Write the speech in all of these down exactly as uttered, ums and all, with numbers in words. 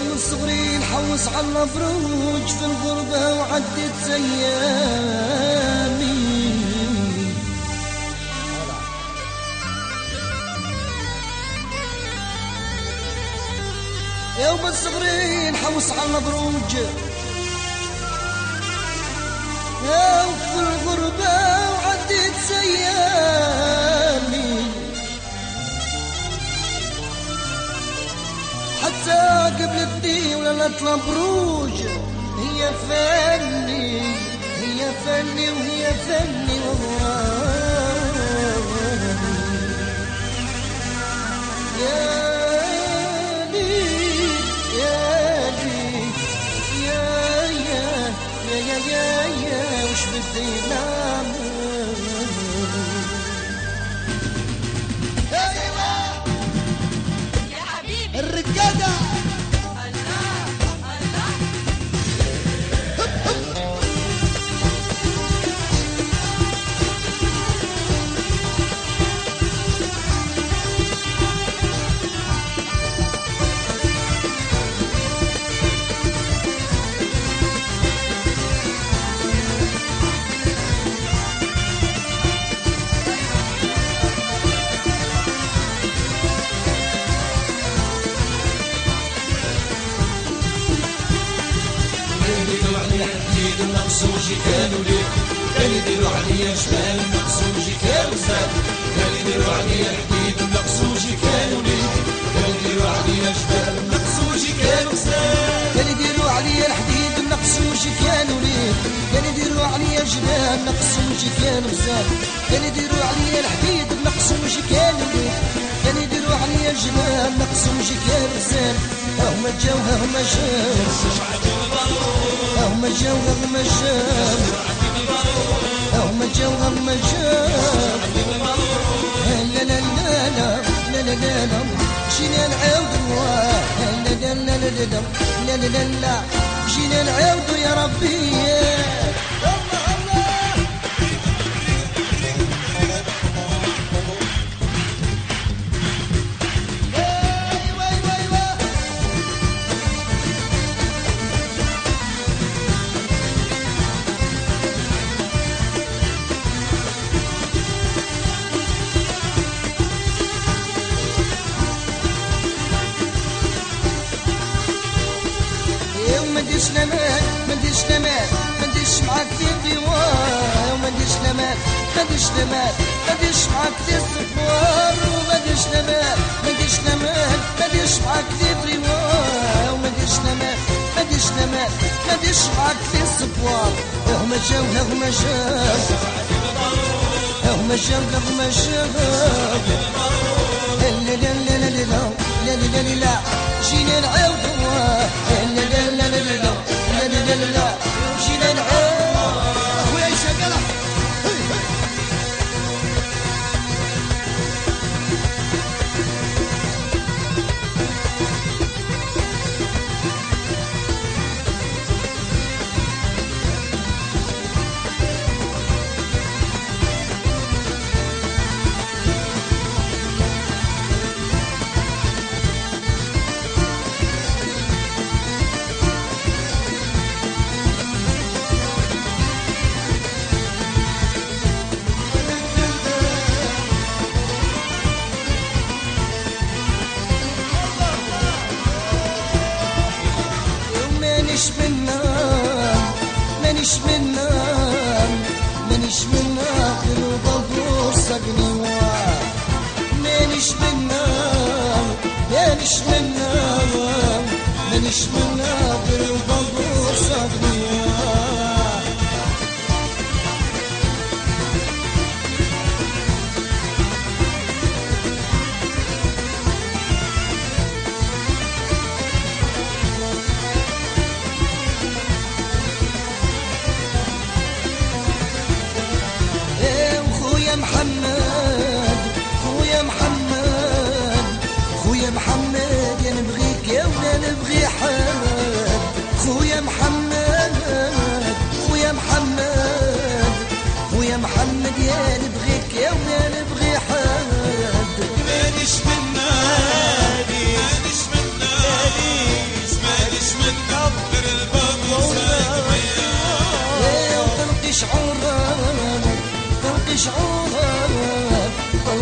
من صغري نحوس على الفروج في الغربة وعدت أيامي. يا من صغري نحوس على الفروج يا في الغربة وعدت أيامي، حتى قبلتني ولا نطلع بروج. هي فني هي فني وهي فني والله. يا لي يا لي يا يا يا يا يا يا وش بدي نعمل. الرقادة نقصوجي كانوا ليه كان يديروا عليا جبال نقصوجي كانوا زاد كان يديروا عليا حديد نقصوجي كانوا ليه كان يديروا عليا جبال نقصوجي كانوا زاد كان يديروا عليا الحديد نقصوجي كانوا ليه كان يديروا عليا جبال نقصوجي كانوا زاد كان يديروا عليا الحديد نقصوجي كانوا ليه كان يديروا عليا جبال نقصوجي كانوا زاد. هما جاو هما جاو هما جاو هما جاو هما جاو هما جاو. لا لا لا لا لا لا لا لا جينا نعاودو لا لا لا لا لا لا لا لا لا جينا نعاودو يا ربي. منديش لمان منديش لمان منديش معاك في الديوان ومنديش لمان منديش لمان منديش معاك في الصفوان ومنديش لمان منديش لمان منديش معاك في الديوان ومنديش لمان منديش لمان منديش معاك في الصفوان. هما جاو هما جاو هما جاو هما جاو. لا لا لا لا لا لا لا لا لا لا جينا نعاودو لا لا لا لا لا لا لا لا لا جينا نعاودو خويا شقلة. مانيش منام مانيش منام مانيش منام البابور سقني واه. مانيش منام مانيش منام مانيش منام البابور سقني واه. خويا محمد خويا محمد خويا محمد يا نبغيك يا ولا نبغي حد.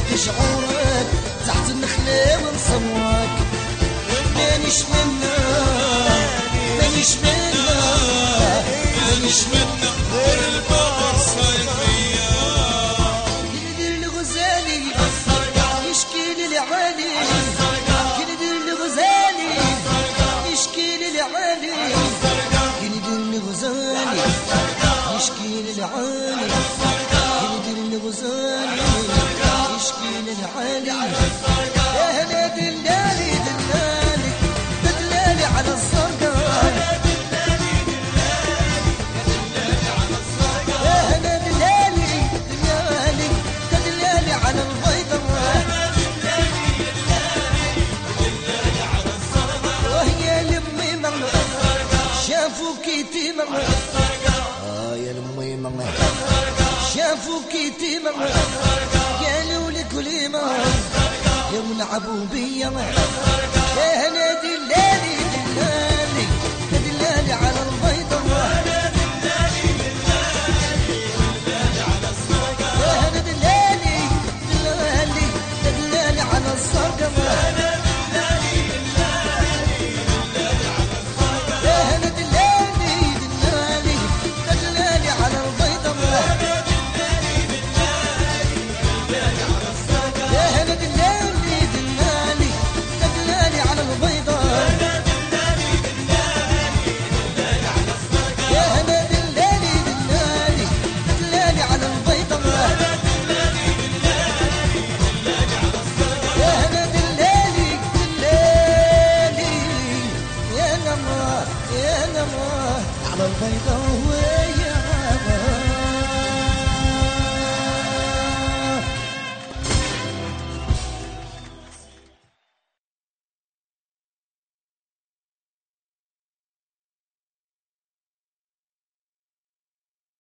شعورك تحت النخلة ونصورك مانيش منا مانيش منا مانيش منا غير البقر صايفية كندير الغزالي يشكي للعالي كندير الغزالي يشكي للعالي كندير الغزالي يشكي للعالي كندير الغزالي يشكي للعالي يا هلا دلالي دلالي دلالي على الزرقاء يا هلا دلالي دلالي دلالي على البيضاء وهي لمي مغنى شافوك يتيمة اه يا لمي مغنى شافوك يتيمة قالوا لك وليمة يا ولعبوا بيا يا هلا